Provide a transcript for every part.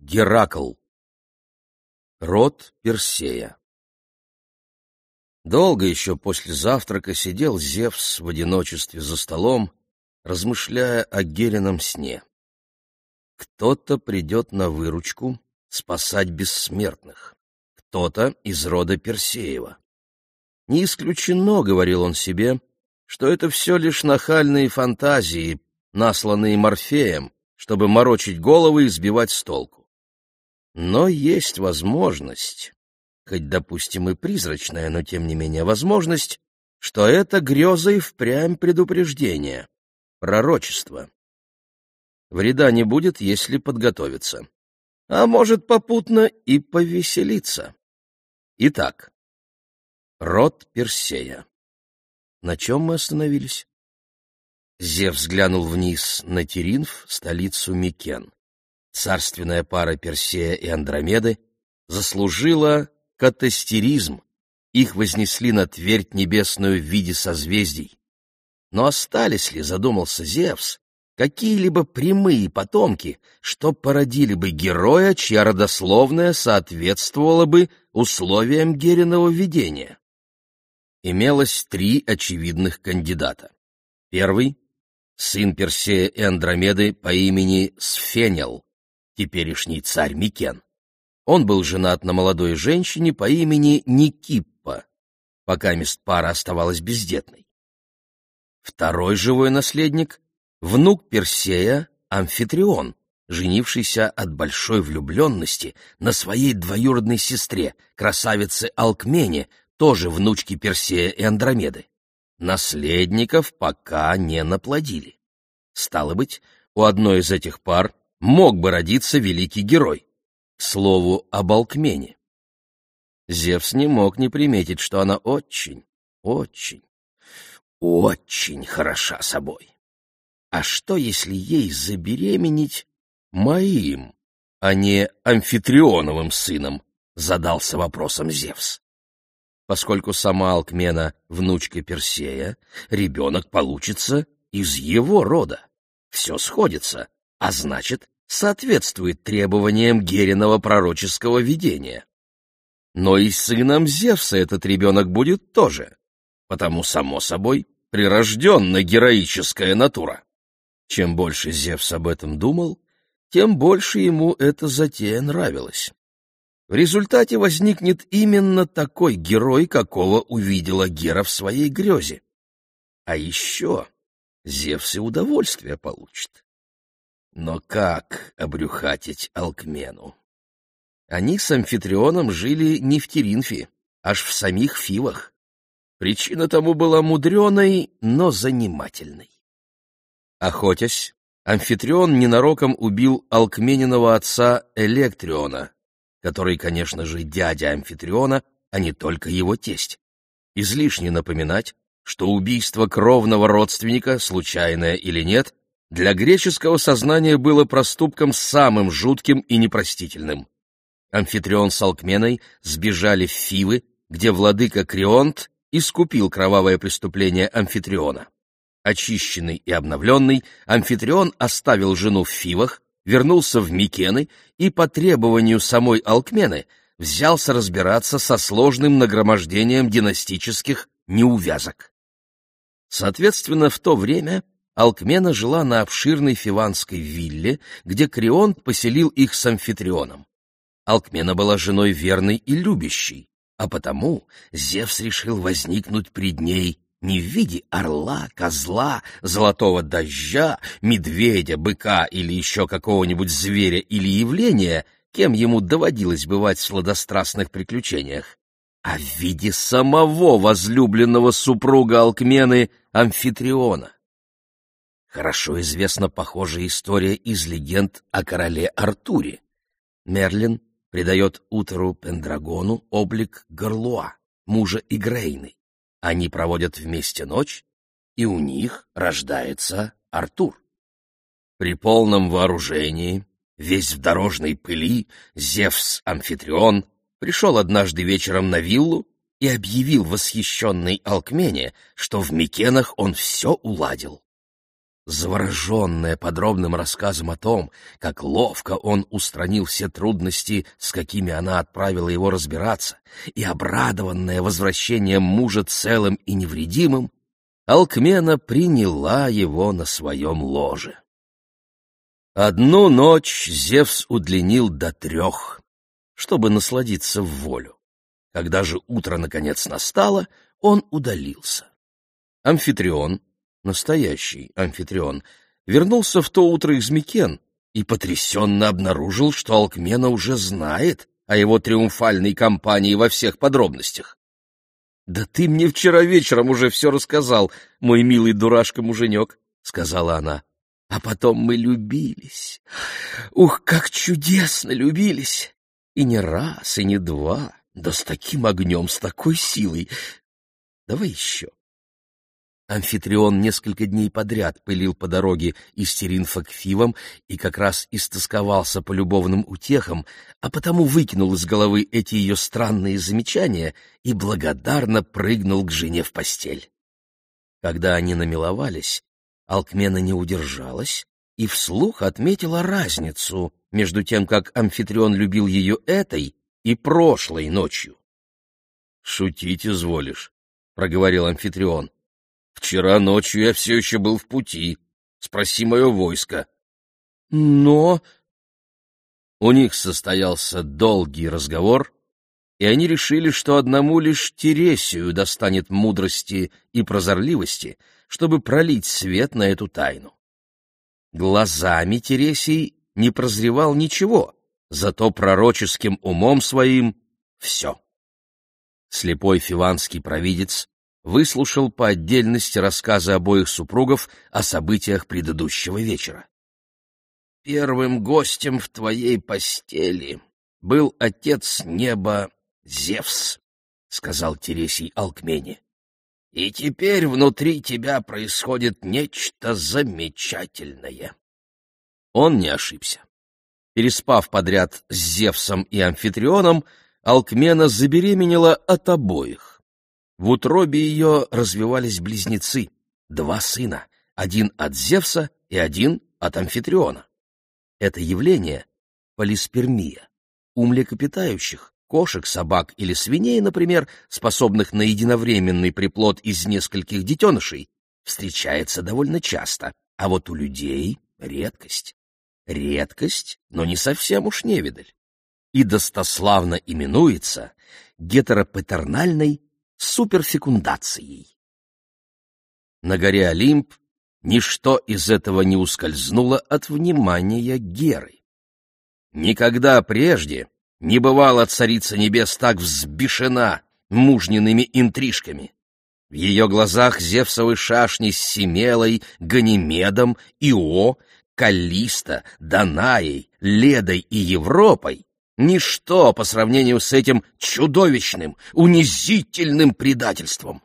Геракл. Род Персея. Долго еще после завтрака сидел Зевс в одиночестве за столом, размышляя о Герином сне. Кто-то придет на выручку спасать бессмертных, кто-то из рода Персеева. Не исключено, говорил он себе, что это все лишь нахальные фантазии, насланные Морфеем, чтобы морочить головы и сбивать с толку. Но есть возможность, хоть, допустим, и призрачная, но тем не менее возможность, что это греза и впрямь предупреждение, пророчество. Вреда не будет, если подготовиться, а может попутно и повеселиться. Итак, род Персея. На чем мы остановились? Зевс взглянул вниз на Теринф, столицу Микен. Царственная пара Персея и Андромеды заслужила катастеризм. Их вознесли на твердь небесную в виде созвездий. Но остались ли, задумался Зевс, какие-либо прямые потомки, что породили бы героя, чья родословная соответствовала бы условиям Гериного видения? Имелось 3 очевидных кандидата. Первый — сын Персея и Андромеды по имени Сфенел, теперешний царь Микен. Он был женат на молодой женщине по имени Никиппа, покамест пара оставалась бездетной. Второй живой наследник — внук Персея Амфитрион, женившийся от большой влюбленности на своей двоюродной сестре, красавице Алкмене, тоже внучке Персея и Андромеды. Наследников пока не наплодили. Стало быть, у одной из этих пар мог бы родиться великий герой. К слову об Алкмене. Зевс не мог не приметить, что она очень хороша собой. А что, если ей забеременеть моим, а не Амфитрионовым сыном? Задался вопросом Зевс. Поскольку сама Алкмена — внучка Персея, ребенок получится из его рода. Все сходится, а значит, соответствует требованиям Гериного пророческого видения. Но и сыном Зевса этот ребенок будет тоже, потому, само собой, прирожденна героическая натура. Чем больше Зевс об этом думал, тем больше ему эта затея нравилась. В результате возникнет именно такой герой, какого увидела Гера в своей грезе. А еще Зевс и удовольствие получит. Но как обрюхатить Алкмену? Они с Амфитрионом жили не в Теринфе, аж в самих Фивах. Причина тому была мудреной, но занимательной. Охотясь, Амфитрион ненароком убил Алкмениного отца Электриона, который, конечно же, дядя Амфитриона, а не только его тесть. Излишне напоминать, что убийство кровного родственника, случайное или нет, для греческого сознания было проступком самым жутким и непростительным. Амфитрион с Алкменой сбежали в Фивы, где владыка Крионт искупил кровавое преступление Амфитриона. Очищенный и обновленный, Амфитрион оставил жену в Фивах, вернулся в Микены и по требованию самой Алкмены взялся разбираться со сложным нагромождением династических неувязок. Соответственно, в то время Алкмена жила на обширной фиванской вилле, где Крионт поселил их с Амфитрионом. Алкмена была женой верной и любящей, а потому Зевс решил возникнуть пред ней не в виде орла, козла, золотого дождя, медведя, быка или еще какого-нибудь зверя или явления, кем ему доводилось бывать в сладострастных приключениях, а в виде самого возлюбленного супруга Алкмены Амфитриона. Хорошо известна похожая история из легенд о короле Артуре. Мерлин придает Утеру Пендрагону облик Горлуа, мужа Игрейны. Они проводят вместе ночь, и у них рождается Артур. При полном вооружении, весь в дорожной пыли, Зевс-Амфитрион пришел однажды вечером на виллу и объявил восхищенной Алкмене, что в Микенах он все уладил. завороженная подробным рассказом о том, как ловко он устранил все трудности, с какими она отправила его разбираться, и обрадованная возвращением мужа целым и невредимым, Алкмена приняла его на своем ложе. Одну ночь Зевс удлинил до 3, чтобы насладиться в волю. Когда же утро наконец настало, он удалился. Амфитрион, настоящий Амфитрион, вернулся в то утро из Микен и потрясенно обнаружил, что Алкмена уже знает о его триумфальной кампании во всех подробностях. «Да ты мне вчера вечером уже все рассказал, мой милый дурашка-муженек», — сказала она. «А потом мы любились. Ух, как чудесно любились! И не раз, и не два, да с таким огнем, с такой силой. Давай еще». Амфитрион несколько дней подряд пылил по дороге из Теринфа к Фивам и как раз истосковался по любовным утехам, а потому выкинул из головы эти ее странные замечания и благодарно прыгнул к жене в постель. Когда они намиловались, Алкмена не удержалась и вслух отметила разницу между тем, как Амфитрион любил ее этой и прошлой ночью. «Шутить изволишь», — проговорил Амфитрион. «Вчера ночью я все еще был в пути. Спроси мое войско». «Но...» У них состоялся долгий разговор, и они решили, что одному лишь Тересию достанет мудрости и прозорливости, чтобы пролить свет на эту тайну. Глазами Тересий не прозревал ничего, зато пророческим умом своим — все. Слепой фиванский провидец выслушал по отдельности рассказы обоих супругов о событиях предыдущего вечера. «Первым гостем в твоей постели был отец неба Зевс», — сказал Тересий Алкмене. «И теперь внутри тебя происходит нечто замечательное». Он не ошибся. Переспав подряд с Зевсом и Амфитрионом, Алкмена забеременела от обоих. В утробе ее развивались близнецы, 2 сына, один от Зевса и один от Амфитриона. Это явление — полиспермия. У млекопитающих, кошек, собак или свиней, например, способных на единовременный приплод из нескольких детенышей, встречается довольно часто, а вот у людей — редкость. Редкость, но не совсем уж невидаль. И достославно именуется гетеропатернальной суперфекундацией. На горе Олимп ничто из этого не ускользнуло от внимания Геры. Никогда прежде не бывала Царица Небес так взбешена мужниными интрижками. В ее глазах Зевсовы шашни с Семелой, Ганимедом, Ио, Каллисто, Данаей, Ледой и Европой ничто по сравнению с этим чудовищным, унизительным предательством.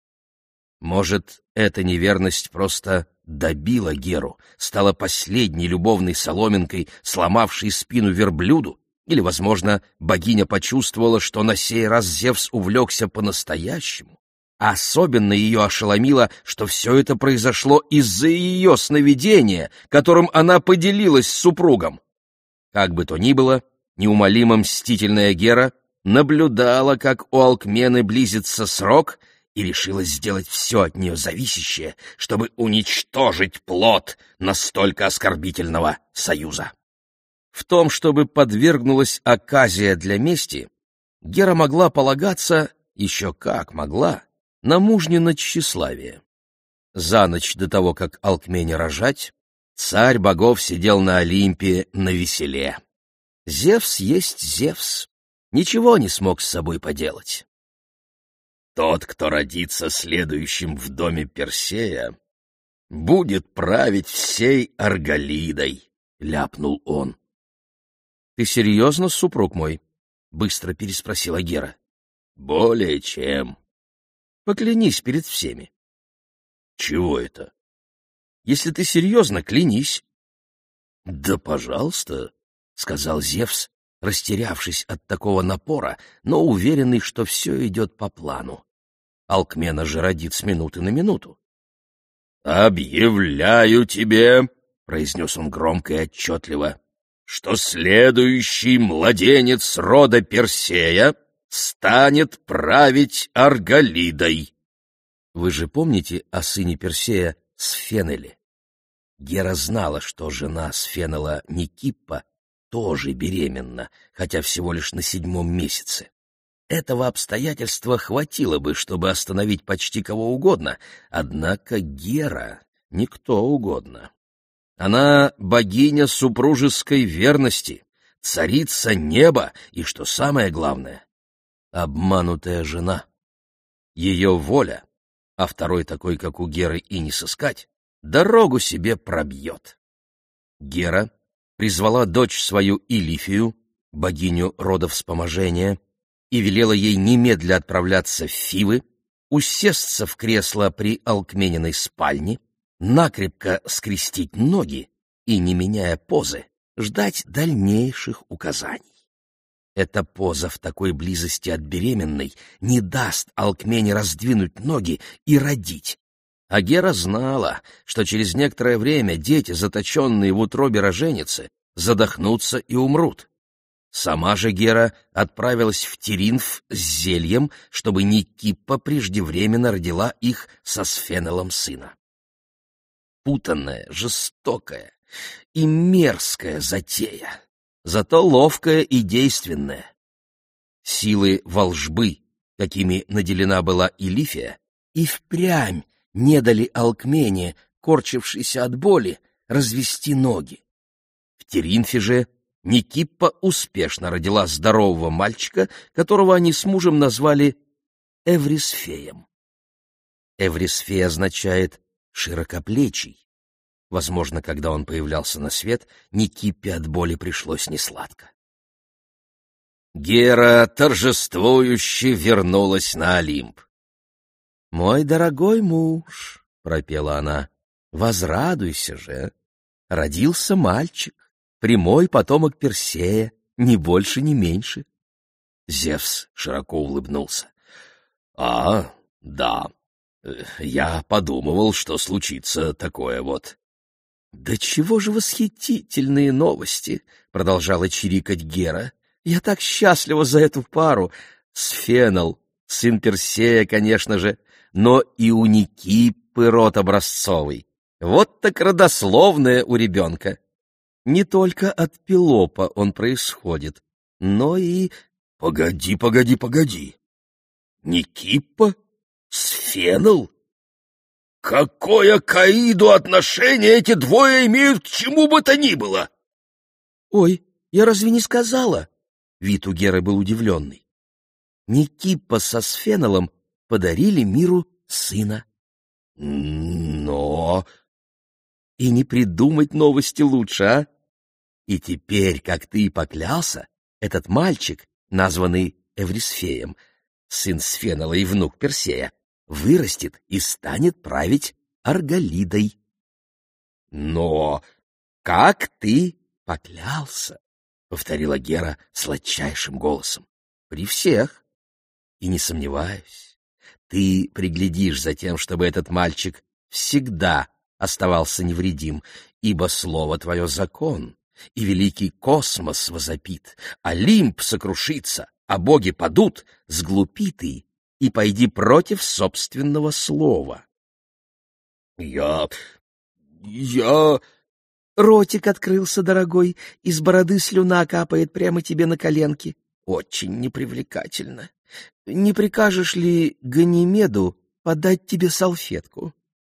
Может, эта неверность просто добила Геру, стала последней любовной соломинкой, сломавшей спину верблюду, или, возможно, богиня почувствовала, что на сей раз Зевс увлекся по-настоящему, а особенно ее ошеломило, что все это произошло из-за ее сновидения, которым она поделилась с супругом. Как бы то ни было, неумолимо мстительная Гера наблюдала, как у Алкмены близится срок, и решила сделать все от нее зависящее, чтобы уничтожить плод настолько оскорбительного союза. В том, чтобы подвергнулась оказия для мести, Гера могла полагаться, еще как могла, на мужнино тщеславие. За ночь до того, как Алкмене рожать, царь богов сидел на Олимпе навеселе. Зевс есть Зевс, ничего не смог с собой поделать. «Тот, кто родится следующим в доме Персея, будет править всей Арголидой», — ляпнул он. «Ты серьезно, супруг мой?» — быстро переспросила Гера. «Более чем». «Поклянись перед всеми». «Чего это?» «Если ты серьезно, клянись». «Да, пожалуйста», — сказал Зевс, растерявшись от такого напора, но уверенный, что все идет по плану. Алкмена же родит с минуты на минуту. «Объявляю тебе», — произнес он громко и отчетливо, «что следующий младенец рода Персея станет править Арголидой». Вы же помните о сыне Персея Сфенеле? Гера знала, что жена Сфенела Никиппа тоже беременна, хотя всего лишь на 7-м месяце. Этого обстоятельства хватило бы, чтобы остановить почти кого угодно, однако Гера — не кто угодно. Она богиня супружеской верности, царица неба и, что самое главное, обманутая жена. Ее воля, а второй такой, как у Геры, и не сыскать, дорогу себе пробьет. Гера призвала дочь свою Илифию, богиню родовспоможения, и велела ей немедля отправляться в Фивы, усесться в кресло при Алкмениной спальне, накрепко скрестить ноги и, не меняя позы, ждать дальнейших указаний. Эта поза в такой близости от беременной не даст Алкмене раздвинуть ноги и родить. А Гера знала, что через некоторое время дети, заточенные в утробе роженицы, задохнутся и умрут. Сама же Гера отправилась в Теринф с зельем, чтобы Никиппа преждевременно родила их со Сфенелом сына. Путанная, жестокая и мерзкая затея, зато ловкая и действенная. Силы волжбы, какими наделена была Илифия, и впрямь не дали Алкмене, корчившейся от боли, развести ноги. В Теринфе же Никиппа успешно родила здорового мальчика, которого они с мужем назвали Эврисфеем. Эврисфей означает «широкоплечий». Возможно, когда он появлялся на свет, Никиппе от боли пришлось несладко. Гера торжествующе вернулась на Олимп. «Мой дорогой муж», — пропела она, — «возрадуйся же, родился мальчик. Прямой потомок Персея, ни больше, ни меньше». Зевс широко улыбнулся. «А, да, я подумывал, что случится такое вот». «Да чего же восхитительные новости!» — продолжала чирикать Гера. «Я так счастлива за эту пару. Сфенел, сын Персея, конечно же, но и у Никиппы род образцовый. Вот так родословная у ребенка. Не только от Пелопа он происходит, но и...» «Погоди. Никиппа? Сфенел? Какое к Аиду отношение эти двое имеют к чему бы то ни было?» «Ой, я разве не сказала?» Вид у Геры был удивленный. «Никиппа со Сфенелом подарили миру сына». «Но...» «И не придумать новости лучше, а? И теперь, как ты и поклялся, этот мальчик, названный Эврисфеем, сын Сфенела и внук Персея, вырастет и станет править Арголидой». «Но как ты поклялся?» — повторила Гера сладчайшим голосом. «При всех. И не сомневаюсь, ты приглядишь за тем, чтобы этот мальчик всегда оставался невредим, ибо слово твое — закон, и великий космос возопит, Олимп сокрушится, а боги падут, сглупи ты и пойди против собственного слова». Я... «Ротик открылся, дорогой, из бороды слюна капает прямо тебе на коленки. Очень непривлекательно. Не прикажешь ли Ганимеду подать тебе салфетку?»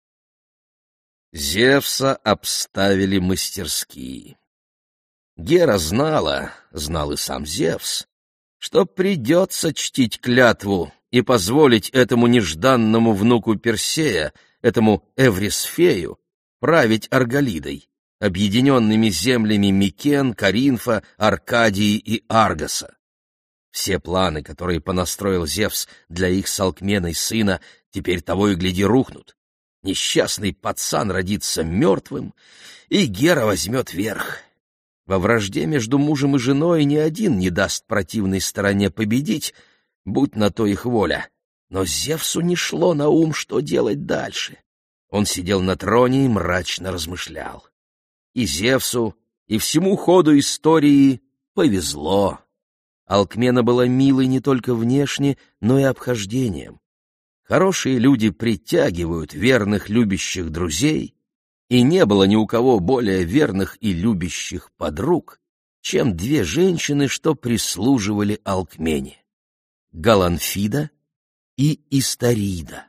Зевса обставили мастерски. Гера знал и сам Зевс, что придется чтить клятву и позволить этому нежданному внуку Персея, этому Эврисфею, править Арголидой, объединенными землями Микен, Коринфа, Аркадии и Аргоса. Все планы, которые понастроил Зевс для их с Алкменой сына, теперь того и гляди рухнут. Несчастный пацан родится мертвым, и Гера возьмет верх. Во вражде между мужем и женой ни один не даст противной стороне победить, будь на то их воля. Но Зевсу не шло на ум, что делать дальше. Он сидел на троне и мрачно размышлял. И Зевсу, и всему ходу истории повезло. Алкмена была милой не только внешне, но и обхождением. Хорошие люди притягивают верных любящих друзей, и не было ни у кого более верных и любящих подруг, чем две женщины, что прислуживали Алкмене — Галанфида и Истарида.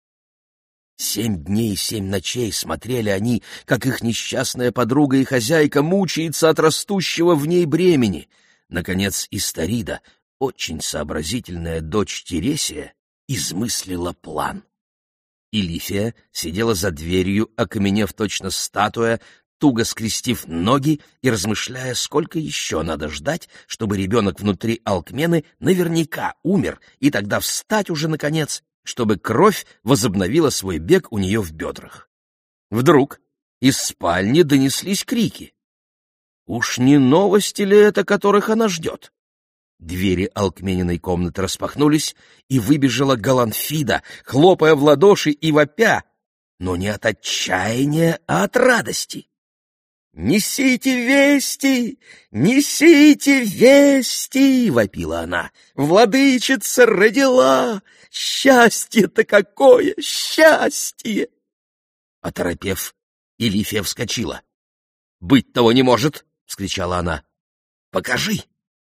7 дней и 7 ночей смотрели они, как их несчастная подруга и хозяйка мучается от растущего в ней бремени. Наконец Истарида, очень сообразительная дочь Тересия, измыслила план. Илифия сидела за дверью, окаменев точно статуя, туго скрестив ноги и размышляя, сколько еще надо ждать, чтобы ребенок внутри Алкмены наверняка умер, и тогда встать уже, наконец, чтобы кровь возобновила свой бег у нее в бедрах. Вдруг из спальни донеслись крики. Уж не новости ли это, которых она ждет? Двери Алкмениной комнаты распахнулись, и выбежала Галанфида, хлопая в ладоши и вопя, но не от отчаяния, а от радости. «Несите вести! Несите вести!» — вопила она. «Владычица родила! Счастье-то какое! Счастье!» Оторопев, Илифия вскочила. «Быть того не может!» — вскричала она. «Покажи!»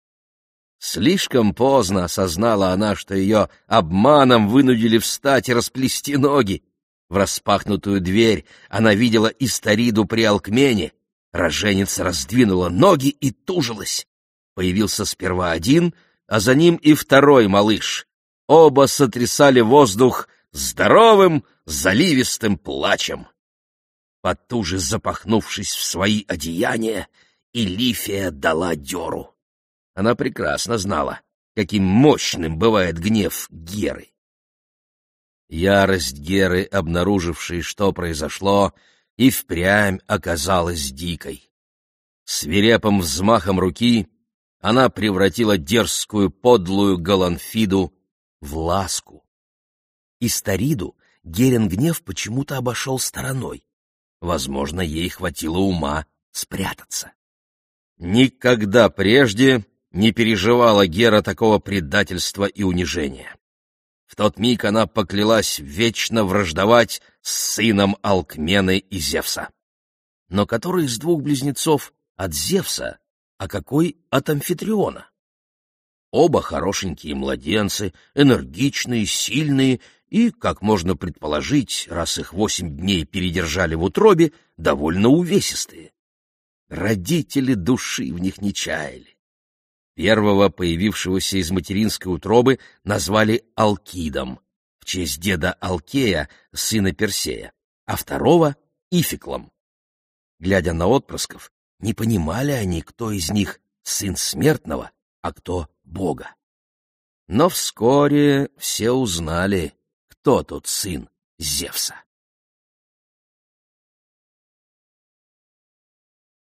Слишком поздно осознала она, что ее обманом вынудили встать и расплести ноги. В распахнутую дверь она видела Истариду при Алкмене. Роженица раздвинула ноги и тужилась. Появился сперва один, а за ним и второй малыш. Оба сотрясали воздух здоровым, заливистым плачем. Потуже запахнувшись в свои одеяния, Илифия дала дёру. Она прекрасно знала, каким мощным бывает гнев Геры. Ярость Геры, обнаружившей, что произошло, и впрямь оказалась дикой. Свирепым взмахом руки она превратила дерзкую подлую Галанфиду в ласку. Истариду Герин гнев почему-то обошел стороной. Возможно, ей хватило ума спрятаться. Никогда прежде не переживала Гера такого предательства и унижения. В тот миг она поклялась вечно враждовать с сыном Алкмены и Зевса. Но который из двух близнецов от Зевса, а какой от Амфитриона? Оба хорошенькие младенцы, энергичные, сильные и, как можно предположить, раз их 8 дней передержали в утробе, довольно увесистые. Родители души в них не чаяли. Первого, появившегося из материнской утробы, назвали Алкидом, в честь деда Алкея, сына Персея, а второго — Ификлом. Глядя на отпрысков, не понимали они, кто из них сын смертного, а кто Бога. Но вскоре все узнали, кто тот сын Зевса.